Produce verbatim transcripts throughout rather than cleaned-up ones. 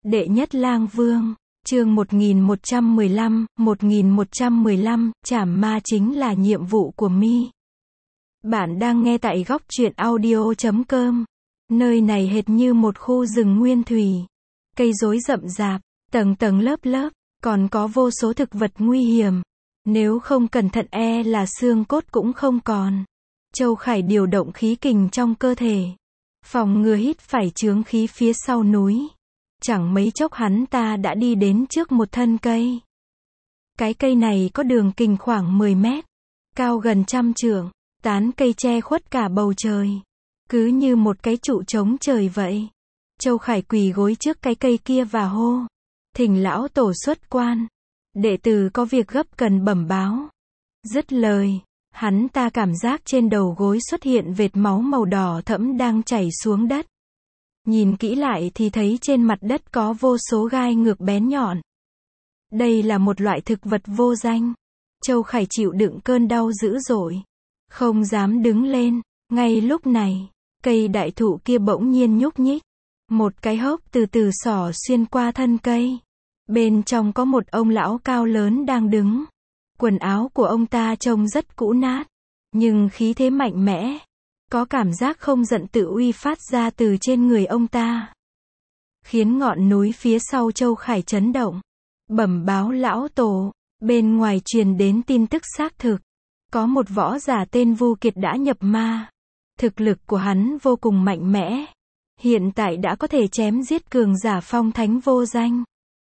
Đệ nhất lang vương, chương một nghìn một trăm mười lăm, một nghìn một trăm mười lăm, trảm ma chính là nhiệm vụ của mi. Bạn đang nghe tại góc truyện audio chấm com. Nơi này hệt như một khu rừng nguyên thủy. Cây rối rậm rạp, tầng tầng lớp lớp, còn có vô số thực vật nguy hiểm. Nếu không cẩn thận e là xương cốt cũng không còn. Châu Khải điều động khí kình trong cơ thể, phòng ngừa hít phải chướng khí phía sau núi. Chẳng mấy chốc hắn ta đã đi đến trước một thân cây. Cái cây này có đường kính khoảng mười mét, cao gần trăm trượng, tán cây che khuất cả bầu trời, cứ như một cái trụ chống trời vậy. Châu Khải quỳ gối trước cái cây kia và hô: "Thỉnh lão tổ xuất quan, đệ tử có việc gấp cần bẩm báo." Dứt lời, hắn ta cảm giác trên đầu gối xuất hiện vệt máu màu đỏ thẫm đang chảy xuống đất. Nhìn kỹ lại thì thấy trên mặt đất có vô số gai ngược bén nhọn. Đây là một loại thực vật vô danh. Châu Khải chịu đựng cơn đau dữ dội, không dám đứng lên. Ngay lúc này, cây đại thụ kia bỗng nhiên nhúc nhích. Một cái hốc từ từ xỏ xuyên qua thân cây. Bên trong có một ông lão cao lớn đang đứng. Quần áo của ông ta trông rất cũ nát, nhưng khí thế mạnh mẽ. Có cảm giác không giận tự uy phát ra từ trên người ông ta, khiến ngọn núi phía sau Châu Khải chấn động. Bẩm báo lão tổ, bên ngoài truyền đến tin tức xác thực. Có một võ giả tên Vu Kiệt đã nhập ma. Thực lực của hắn vô cùng mạnh mẽ. Hiện tại đã có thể chém giết cường giả phong thánh vô danh.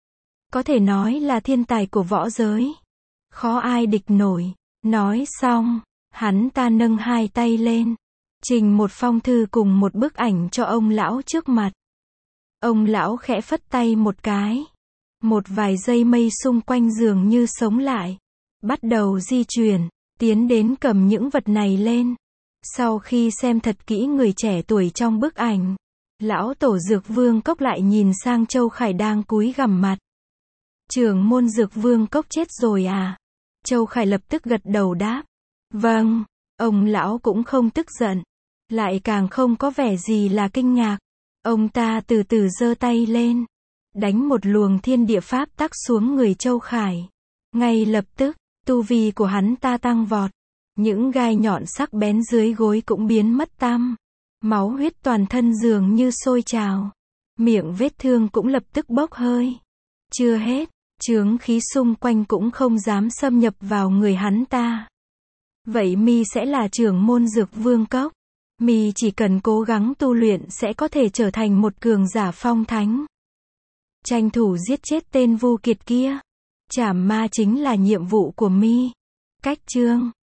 Có thể nói là thiên tài của võ giới. Khó ai địch nổi. Nói xong, hắn ta nâng hai tay lên, trình một phong thư cùng một bức ảnh cho ông lão trước mặt. Ông lão khẽ phất tay một cái. Một vài dây mây xung quanh dường như sống lại, bắt đầu di chuyển, tiến đến cầm những vật này lên. Sau khi xem thật kỹ người trẻ tuổi trong bức ảnh, lão tổ Dược Vương Cốc lại nhìn sang Châu Khải đang cúi gằm mặt. Trưởng môn Dược Vương Cốc chết rồi à? Châu Khải lập tức gật đầu đáp: "Vâng." Ông lão cũng không tức giận, lại càng không có vẻ gì là kinh ngạc. Ông ta từ từ giơ tay lên, đánh một luồng thiên địa pháp tắc xuống người Châu Khải. Ngay lập tức, tu vi của hắn ta tăng vọt. Những gai nhọn sắc bén dưới gối cũng biến mất tăm. Máu huyết toàn thân dường như sôi trào. Miệng vết thương cũng lập tức bốc hơi. Chưa hết, chướng khí xung quanh cũng không dám xâm nhập vào người hắn ta. Vậy mi sẽ là trưởng môn Dược Vương Cốc. Mi chỉ cần cố gắng tu luyện sẽ có thể trở thành một cường giả phong thánh. Tranh thủ giết chết tên Vu Kiệt kia. Trảm ma chính là nhiệm vụ của mi. Cách chương